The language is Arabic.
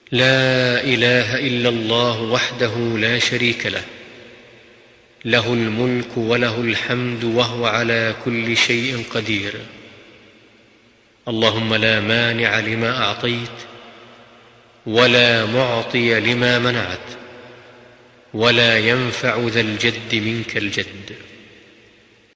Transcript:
لا إله إلا الله وحده لا شريك له، له الملك وله الحمد وهو على كل شيء قدير. اللهم لا مانع لما أعطيت ولا معطي لما منعت ولا ينفع ذا الجد منك الجد.